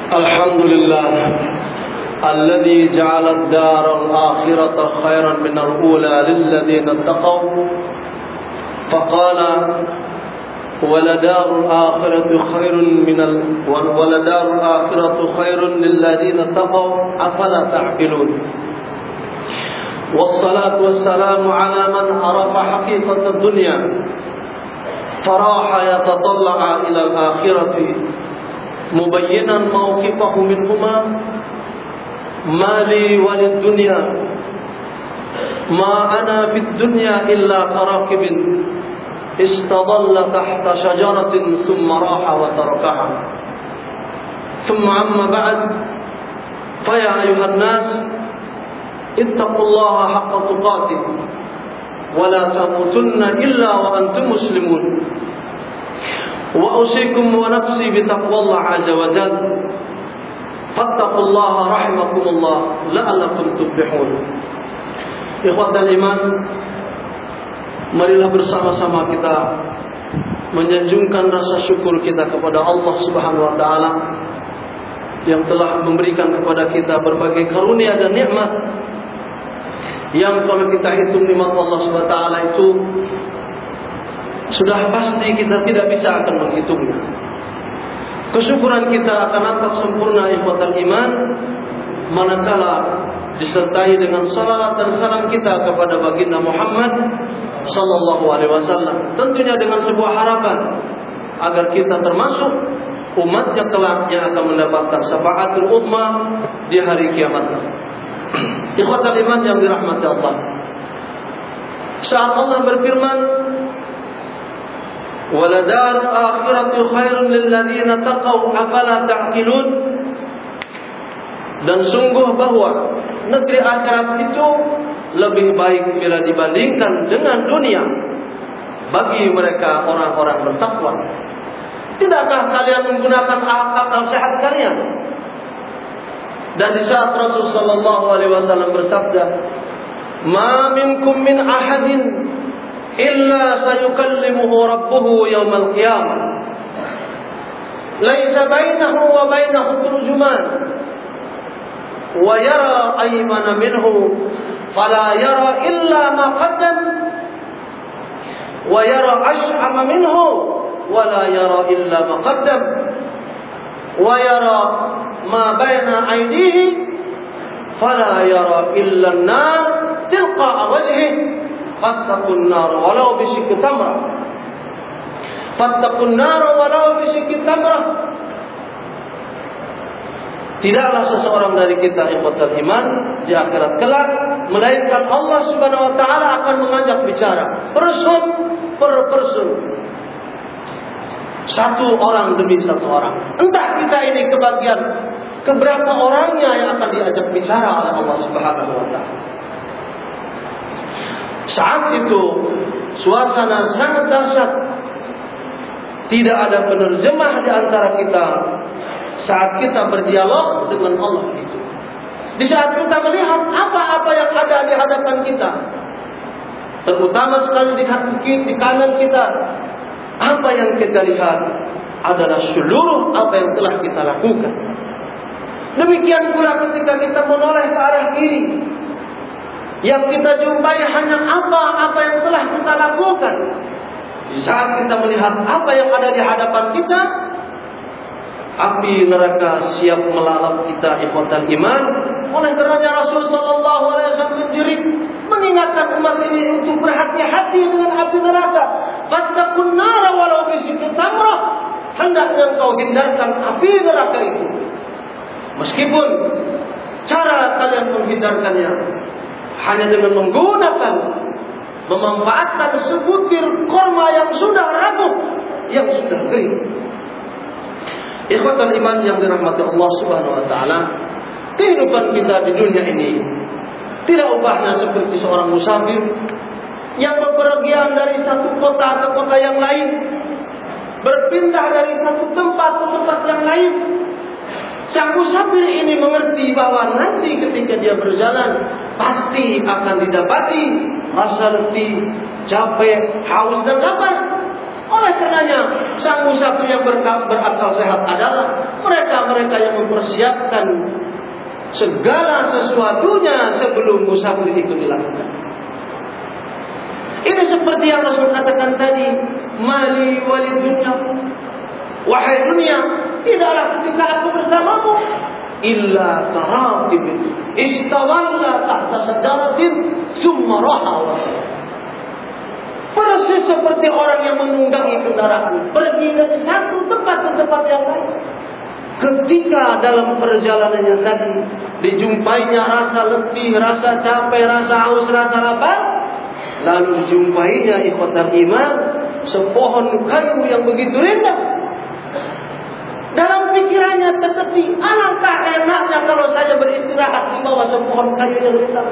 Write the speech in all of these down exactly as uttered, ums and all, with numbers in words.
Alhamdulillah alladzi ja'ala ad-dar al-akhirata khairan min al-ula lil ladzina taqaw faqala ولدار الآخرة خير من ال... ولدار الآخرة خير للذين اتقوا أفلا تعقلون والصلاة والسلام على من عرف حقيقة الدنيا فراح يتطلع إلى الآخرة مبينا موقفه منهما ما لي وللدنيا ما أنا في الدنيا إلا كراكب استظل تحت شجرة ثم راح وتركها ثم عما بعد فيا أيها الناس اتقوا الله حق تقاته ولا تموتن إلا وأنتم مسلمون وأوصيكم ونفسي بتقوى الله عز وجل فاتقوا الله رحمكم الله لعلكم تفلحون. Ikhwatal iman, marilah bersama-sama kita menyanjungkan rasa syukur kita kepada Allah Subhanahu wa taala yang telah memberikan kepada kita berbagai karunia dan nikmat yang kalau kita hitung nikmat Allah Subhanahu wa taala itu sudah pasti kita tidak bisa akan menghitungnya. Kesyukuran kita akan nampak sempurna ikhwatal iman manakala disertai dengan salawat dan salam kita kepada baginda Muhammad sallallahu alaihi wasallam, tentunya dengan sebuah harapan agar kita termasuk umatnya kelak yang akan mendapatkan syafaatul uzma di hari kiamat. Ikhwatal iman yang dirahmati Allah, saat Allah berfirman waladarul akhiratu khairun lil ladzina taqaw afala ta'qilun, dan sungguh bahwa negeri akhirat itu lebih baik bila dibandingkan dengan dunia bagi mereka orang-orang bertakwa. Tidakkah kalian menggunakan akal sehat kalian? Dan di saat Rasul sallallahu alaihi wasallam bersabda, "Ma minkum min ahadin illa sayukallimuhu rabbuhu yaumal qiyamah. Laisa bainahu wa bainahu turjuman. Wa yara aymana minhu fala yara illa ma qaddam wa yara ash'ama minhu wala yara illa ma qaddam wa yara ma baina aydihi fala yara illa an-nar tilqa wajhihi fattaqun nar walau bisyikki tamrah fattaqun nar walau bisyikki tamrah." Tidaklah seseorang dari kita ikhwatal iman di akhirat kelak melainkan Allah Subhanahu wa taala akan mengajak bicara person per person, satu orang demi satu orang. Entah kita ini kebagian keberapa orangnya yang akan diajak bicara oleh Allah Subhanahu wa taala. Saat itu suasana sangat dahsyat. Tidak ada penerjemah di antara kita saat kita berdialog dengan Allah itu. Di saat kita melihat apa-apa yang ada di hadapan kita, terutama sekali di hati di kanan kita, apa yang kita lihat adalah seluruh apa yang telah kita lakukan. Demikian pula ketika kita menoleh ke arah kiri, yang kita jumpai hanya apa-apa yang telah kita lakukan. Di saat kita melihat apa yang ada di hadapan kita, api neraka siap melalap kita ikhwatal iman. Oleh karenanya Rasul sallallahu alaihi wasallam menjerit mengingatkan umat ini untuk berhati-hati dengan api neraka. Fattaqun nar walau bisyikki tamrah. Hendaknya engkau hindarkan api neraka itu. Meskipun cara kalian menghindarkannya hanya dengan menggunakan memanfaatkan sebutir korma yang sudah rapuh, yang sudah kering. Ikhwatal iman yang dirahmati Allah Subhanahu wa taala, kehidupan kita di dunia ini tidak ubahnya seperti seorang musafir yang bepergian dari satu kota ke kota yang lain, berpindah dari satu tempat ke tempat yang lain. Sang musafir ini mengerti bahwa nanti ketika dia berjalan pasti akan didapati rasa letih, capek, haus dan lapar. Oleh karenanya sang musafir yang berakal sehat adalah mereka mereka yang mempersiapkan segala sesuatunya sebelum musafir itu dilakukan. Ini seperti yang Rasul katakan tadi, mali walid dunya, wahai dunia, tidaklah ketika aku bersamamu illa karatib istawalla tahta sajaratin summa raha. Persis seperti orang yang menunggangi kendaraan, pergi dari satu tempat ke tempat yang lain. Ketika dalam perjalanannya tadi dijumpainya rasa letih, rasa capek, rasa haus, rasa lapar, lalu dijumpainya ikhwatal iman sepohon kayu yang begitu indah. Dalam pikirannya terbetik, alangkah enaknya kalau saya beristirahat di bawah sepohon kayu yang indah.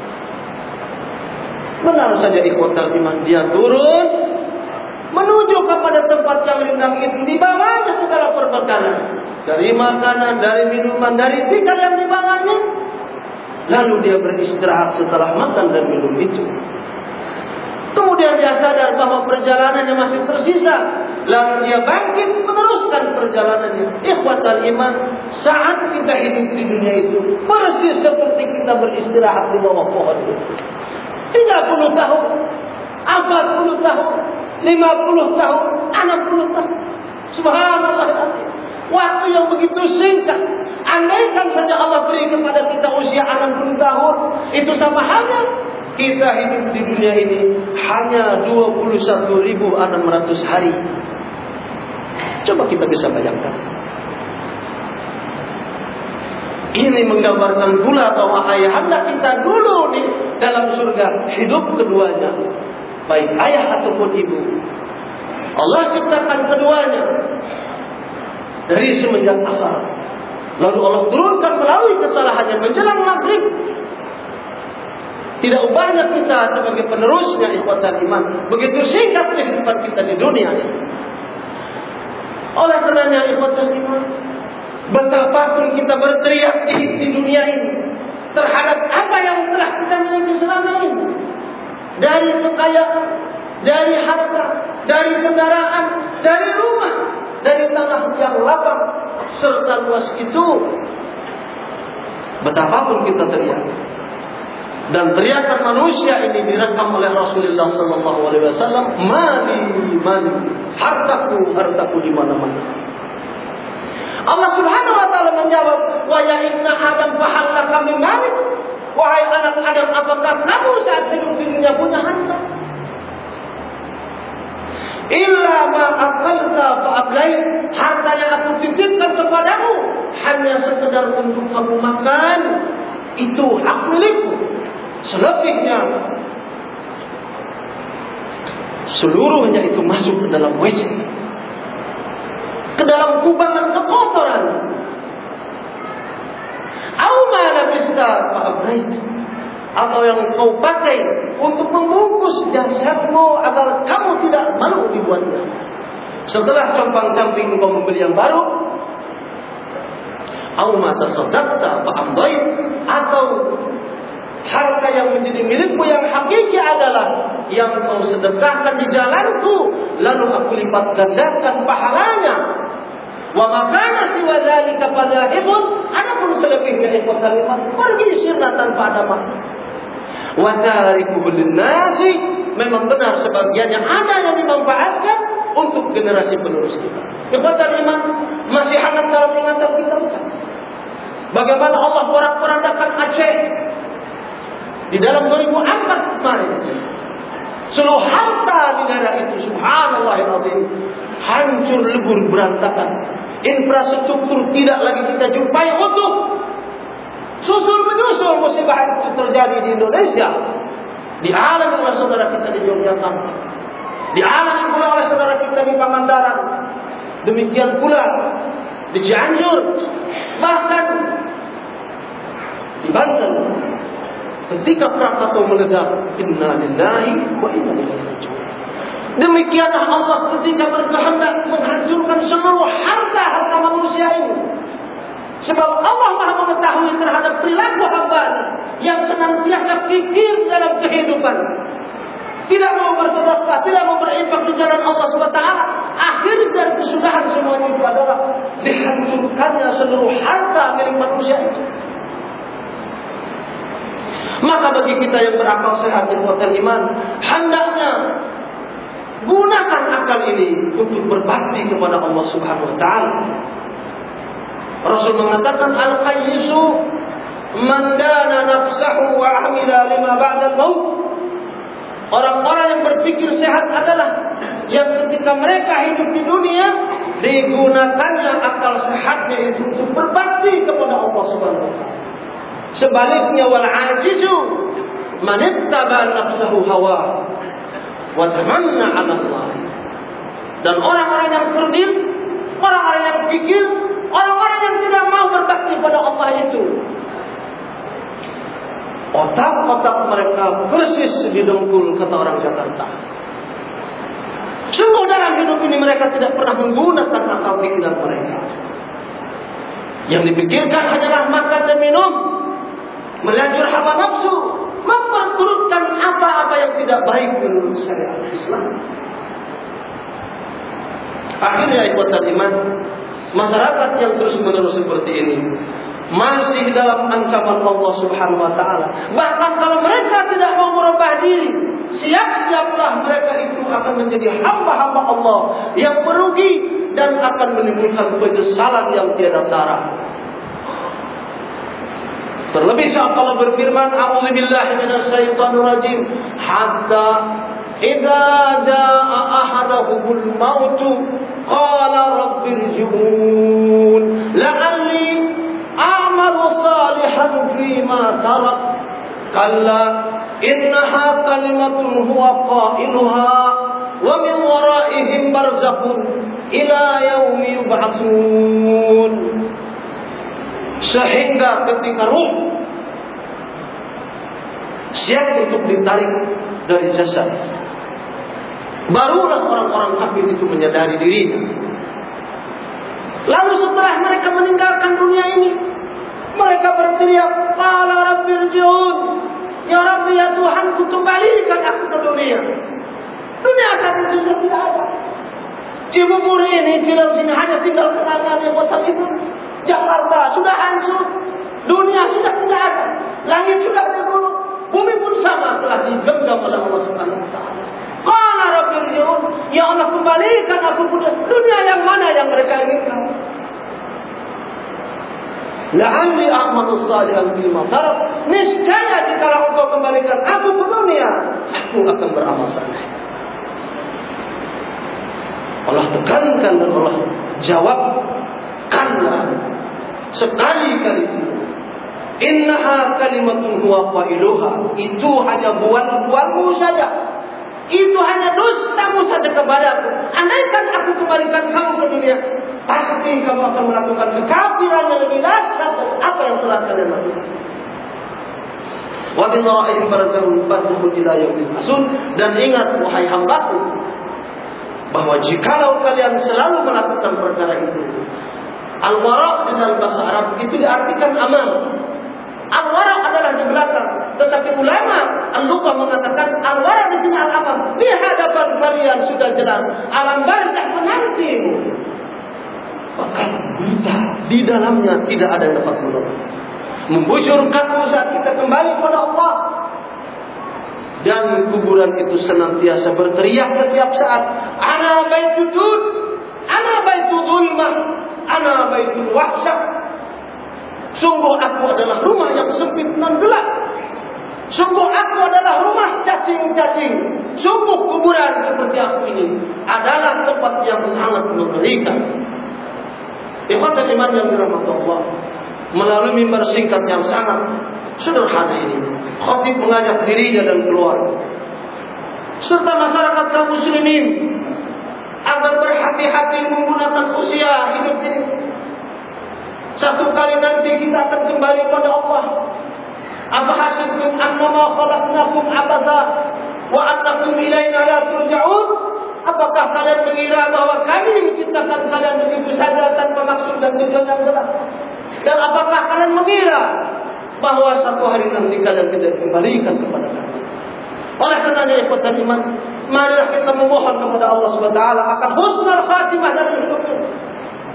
Benar saja ikhwatal iman, dia turun menuju kepada tempat yang rindang itu, dibawanya segala perbekalan, dari makanan, dari minuman, dari tikar yang dibawanya. Lalu dia beristirahat setelah makan dan minum itu. Kemudian dia sadar bahwa perjalanannya masih tersisa. Lalu dia bangkit meneruskan perjalanannya. Ikhwatal iman, saat kita hidup di dunia itu persis seperti kita beristirahat di bawah pohon itu. tiga puluh tahun, empat puluh tahun, lima puluh tahun, enam puluh tahun. Subhanallah. Waktu yang begitu singkat. Andaikan saja Allah beri kepada kita usia enam puluh tahun, itu sama halnya kita hidup di dunia ini hanya dua puluh satu ribu enam ratus hari. Coba kita bisa bayangkan. Ini menggambarkan pula bahwa ayahanda kita dulu di dalam surga hidup keduanya, baik ayah ataupun ibu. Allah ciptakan keduanya dari semenjak asal. Lalu Allah turunkan melalui kesalahannya menjelang maghrib. Tidak ubahnya kita sebagai penerusnya ikhwatal iman. Begitu singkat kehidupan kita di dunia ini. Oleh karenanya ikhwatal iman, betapapun kita berteriak di, di dunia ini terhadap apa yang telah kita miliki selama ini, dari kekayaan, dari harta, dari kendaraan, dari rumah, dari tanah yang lapang serta luas itu, betapapun kita teriak, dan teriakan manusia ini direkam oleh Rasulullah Sallallahu Alaihi Wasallam, mali mali, hartaku hartaku di mana-mana. Allah Subhanahu wa taala menjawab, wa ya ibna adam fahallaka min malik, wahai anak Adam, apakah kamu saat hidup di dunia punya harta? Illa ma akalta fa ablait, harta yang aku titipkan kepadamu hanya sekedar untuk kamu makan, itu hak milikmu. Selebihnya seluruhnya itu masuk ke dalam W C, ke dalam kubangan kekotoran. Auma labista fa'ablait, atau yang kau pakai untuk membungkus jasadmu agar kamu tidak malu dibuatnya. Setelah compang-camping kau membeli yang baru. Auma tasaddaqta fa'amdait, atau harta yang menjadi milikmu yang hakiki adalah yang kau sedekahkan di jalanku, lalu aku lipat gandakan pahalanya. Wa makana siwa dzalika fadhahibun, adapun selebihnya ikhwatal iman pergi sirna tanpa ada makna. Wa tarikuhu linnasi, memang benar sebagiannya ada yang dimanfaatkan untuk generasi penerus kita. Ikhwatal iman masih hangat dalam ingatan kita bukan? Bagaimana Allah porak-porandakan Aceh di dalam dua ribu empat kemarin. Seluruh harta di daerah itu, subhanallahirrahim, hancur lebur berantakan. Infrastruktur tidak lagi kita jumpai utuh. Susul menyusul musibah itu terjadi di Indonesia. Dialami oleh saudara kita di Yogyakarta, dialami pula oleh saudara kita di Pangandaran, demikian pula di Cianjur, bahkan di Banten. Ketika Krakatau meledak, inna lillahi wa inna ilaihi raji'un. Demikianlah Allah ketika berkehendak menghancurkan seluruh harta-harta manusia ini. Sebab Allah Maha mengetahui terhadap perilaku hamba yang senantiasa pikir dalam kehidupan, tidak mau bersedekah, tidak mau berinfak di jalan Allah subhanahu wa taala. Akhir dan kesudahan semuanya itu adalah dihancurkan menghentikannya seluruh harta milik manusia itu. Maka bagi kita yang berakal sehat dan kuatan iman, hendaknya gunakan akal ini untuk berbakti kepada Allah Subhanahu wa taala. Rasul mengatakan al-qayyisu man dana nafsahu wa amila lima ba'da al-maut. Orang-orang yang berpikir sehat adalah yang ketika mereka hidup di dunia digunakannya akal sehatnya itu untuk berbakti kepada Allah Subhanahu wa taala. Sebaliknya wal ajizu man ittaba nafsahu hawa wa tamanna 'ala Allah. Dan orang-orang yang kerdil, orang-orang yang pikir, orang-orang yang tidak mau berbakti pada Allah itu, otak-otak mereka persis didengkul, kata orang Jakarta. Sungguh dalam hidup ini mereka tidak pernah menggunakan akal pikiran mereka. Yang dipikirkan hanyalah makan dan minum, melanjur hawa nafsu, memperturutkan apa-apa yang tidak baik menurut syariat Islam. Akhirnya ikhwatal iman, masyarakat yang terus-menerus seperti ini masih dalam ancaman Allah Subhanahu wa taala. Bahkan kalau mereka tidak mau merubah diri, siap-siaplah mereka itu akan menjadi hamba-hamba Allah yang merugi dan akan menimbulkan penyesalan yang tiada tara. Terlebih saat Allah berfirman, a'udzubillahi minasyaitonir rajim, hatta idza jaa ahaduhumul maut qala rabbirji'un la'alli a'malu salihan fima tarak kalla innaha kalimatun huwa qailuha wa min waraihim barzakhun ila yaumi yub'atsun. Sehingga ketika ruh siap untuk ditarik dari jasad, barulah orang-orang kafir itu menyadari dirinya. Lalu setelah mereka meninggalkan dunia ini, mereka berteriak, qala rabbirji'un, ya Rabbi, ya Tuhanku, kembalikan aku ke dunia. Dunia saat itu sudah tidak ada. Cibubur ini, Cilengsi ini hanya tinggal kenangan yang kotak itu. Jakarta sudah hancur, dunia sudah tidak ada, langit sudah tergulung, bumi pun sama telah digenggam oleh Allah Subhanahu wa taala. Qala rabbirji'un, ya Allah, kembalikan aku ke dunia. Yang mana yang mereka inginkan? La'alli a'malu salihan fima tarak, niscaya jika engkau kembalikan aku ke dunia, aku akan beramal saleh. Allah tekankan dan Allah jawab, kalla, sekali-kali. Innaha kalimatun huwa qailuha, itu hanya bual-bualmu saja, itu hanya dustamu saja kepadaku. Andaikan aku kembalikan kamu ke dunia, pasti kamu akan melakukan kekafiran yang lebih dahsyat apa yang telah kalian lakukan. Wa bi ra'ihim barzahun fadhhul ila yaumil asun. Dan ingat wahai hambaku, bahwa jikalau kalian selalu melakukan perkara itu, al-wara' dalam bahasa Arab itu diartikan amal. Al-wara' adalah di belakang, tetapi ulama al-lughah mengatakan al-wara' di sini al-amal. Di hadapan kalian sudah jelas alam barzakh menantimu. Maka buta di dalamnya tidak ada yang dapat menolong. Membujurkanmu saat kita kembali kepada Allah. Dan kuburan itu senantiasa berteriak setiap saat, ana baitud dud, ana baitud zulmah, ana baitul wahsyah. Sungguh aku adalah rumah yang sempit dan gelap. Sungguh aku adalah rumah cacing-cacing. Sungguh kuburan seperti aku ini adalah tempat yang sangat mengerikan. Ikhwatul iman yang dirahmati Allah, melalui mimbar singkat yang sangat sederhana ini, khatib mengajak dirinya dan keluarga serta masyarakat kaum muslimin agar berhati-hati menggunakan usia hidup ini. Satu kali nanti kita akan kembali kepada Allah. Afahasibtum annama khalaqnakum abatha wa annakum ilaina la turja'un? Apakah kalian mengira bahwa kami menciptakan kalian begitu saja tanpa maksud dan tujuan yang jelas? Dan apakah kalian mengira bahwa satu hari nanti kalian tidak dikembalikan kepada kami? Oleh karenanya ikhwatan iman, marilah kita memohon kepada Allah Subhanahu wa taala akan husnul khatimah dalam hidup ini.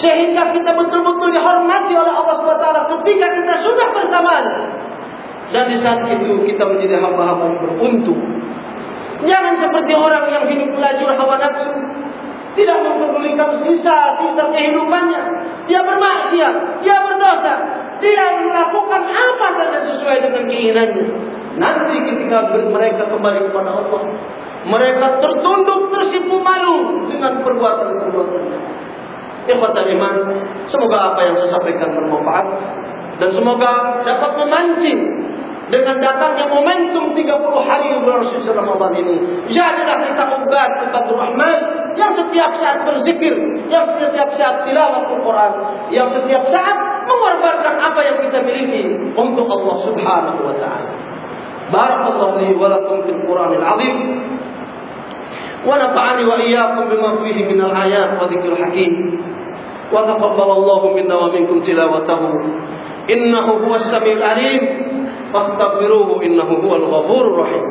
sehingga kita betul-betul dihormati oleh Allah subhanahu wa taala ketika kita sudah bersamaan. Dan di saat itu kita menjadi hamba-hamba yang beruntung. Jangan seperti orang yang hidup melajur hawa nafsu, tidak mempedulikan sisa-sisa kehidupannya. Dia bermaksiat, dia berdosa, dia melakukan apa saja sesuai dengan keinginannya. Nanti ketika mereka kembali kepada Allah, mereka tertunduk, tersipu malu dengan perbuatan-perbuatannya. Ikhwatal iman, semoga apa yang saya sampaikan bermanfaat dan semoga dapat memancing dengan datangnya momentum tiga puluh hari bulan suci Ramadan ini. Jadilah kita ubat ibadur rahman yang setiap saat berzikir, yang setiap saat tilawah Al-Quran, yang setiap saat mengorbankan apa yang kita miliki untuk Allah Subhanahu wa taala. Barakallahu li wa lakum fil Qur'anil 'azim. Wa nafa'ani wa iyyakum bima fihi minal ayat wa dzikril hakim. Wa taqabbalallahu minna wa minkum tilawatahu. Innahu huwas samiul 'alim. Fastaghfiruhu innahu huwal ghafurur rahim.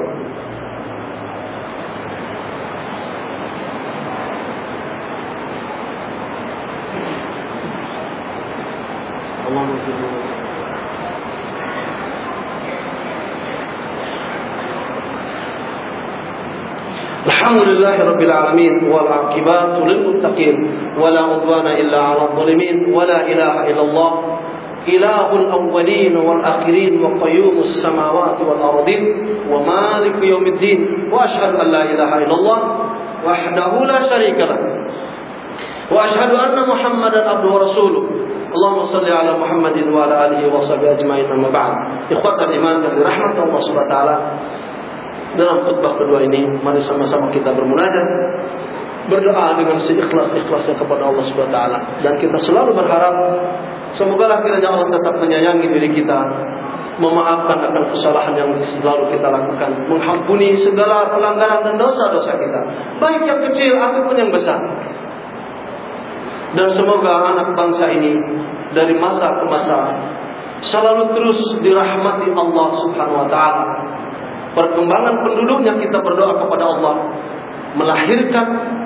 Allahumma Alhamdulillahi Rabbil Alamin wal aqibatu lil muttaqin wala udwana illa 'alal zalimin wala ilaha illallah ilahul awwalin wal akhirin wa qayyumus samawati wal ardin wa maliku yaumiddin wa asyhadu an la ilaha illallah wahdahu la syarika lah wa asyhadu anna Muhammadan abduhu wa rasuluh. Allahumma shalli ala Muhammadin wa ala alihi wa sahbihi ajmain, amma ba'd. Ikhwatal iman dan rahmat Allah Subhanahu wa taala. Dalam khutbah kedua ini, mari sama-sama kita bermunajat, berdoa dengan seikhlas-ikhlasnya kepada Allah Subhanahu wa taala, dan kita selalu berharap semoga kiranya Allah tetap menyayangi diri kita, memaafkan akan kesalahan yang selalu kita lakukan, mengampuni segala pelanggaran dan dosa-dosa kita, baik yang kecil ataupun yang besar. Dan semoga anak bangsa ini dari masa ke masa selalu terus dirahmati Allah Subhanahu wa taala. Perkembangan penduduknya kita berdoa kepada Allah, melahirkan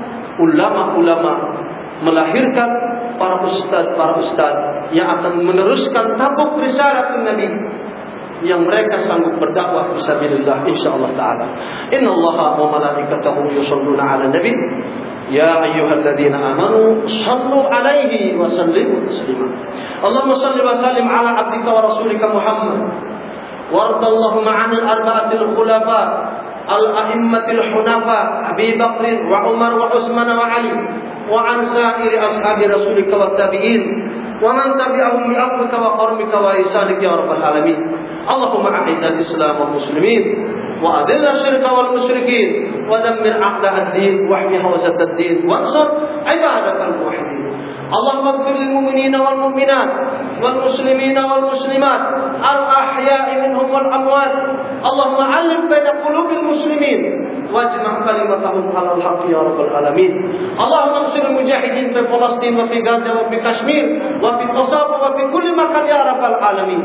ulama-ulama, melahirkan para ustaz-para ustaz yang akan meneruskan tabuk risalah Nabi, yang mereka sanggup berdakwah fisabilillah insyaallah taala. Innallaha wa malaikatahu yusholluna 'alan nabi ya ayyuhalladzina amanu shallu 'alaihi wa sallimu taslima. Allahumma shalli wa sallim 'ala 'abdika wa rasulika Muhammad. وارض اللهم عن الأربعة الخلفاء الأئمة الحنفاء أبي بكر وعمر وعثمان وعلي وعن سائر أصحاب رسولك والتابعين ومن تبعهم بأمرك وقرمك وإحسانك يا رب العالمين. اللهم أعز الإسلام والمسلمين وأذل الشرك والمشركين ودمر أعداء الدين واحمي حوزة الدين وانصر عبادك الموحدين. اللهم اغفر للمؤمنين والمؤمنات والمسلمين والمسلمات الأحياء منهم والأموات. اللهم ألف بين قلوب المسلمين واجمع كلمتهم على الحق يا رب العالمين. اللهم انصر المجاهدين في فلسطين وفي غزة وفي كشمير وفي قصاب وفي كل مكان يا رب العالمين.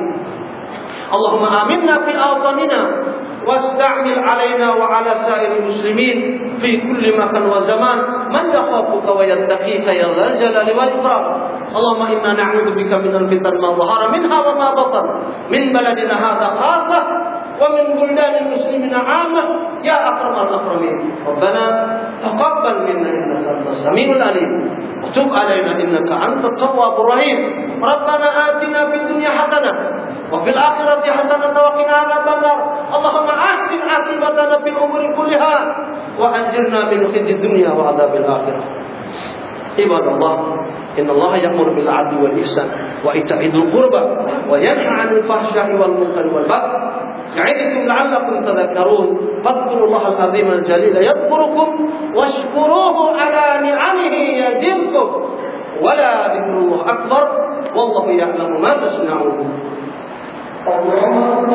اللهم آمنا في أوطاننا واستعمل علينا وعلى سائر المسلمين في كل مكان وزمان من يخافك ويتقيك يا ذا الجلال والإكرام. اللهم إنا نعوذ بك من الفتن ما ظهر منها وما بطن من بلدنا هذا خاصة ومن بلدان المسلمين عامة يا أكرم الأكرمين. ربنا تقبل منا إنك أنت السميع العليم وتب علينا إنك أنت التواب الرحيم. ربنا آتنا في الدنيا حسنة وفي الآخرة حسنة وقنا عذاب النار. اللهم أحسن عاقبتنا في الأمور كلها وأجرنا من خزي الدنيا وعذاب الآخرة. عباد الله إن الله يأمر بالعدل والإحسان وإيتاء ذي القربى وينهى عن الفحشاء والمنكر والبغي يعظكم لعلكم تذكرون. فاذكروا الله العظيم الجليل يذكركم واشكروه على نعمه يزدكم ولا ذكر الله أكبر والله يعلم ما تصنعون.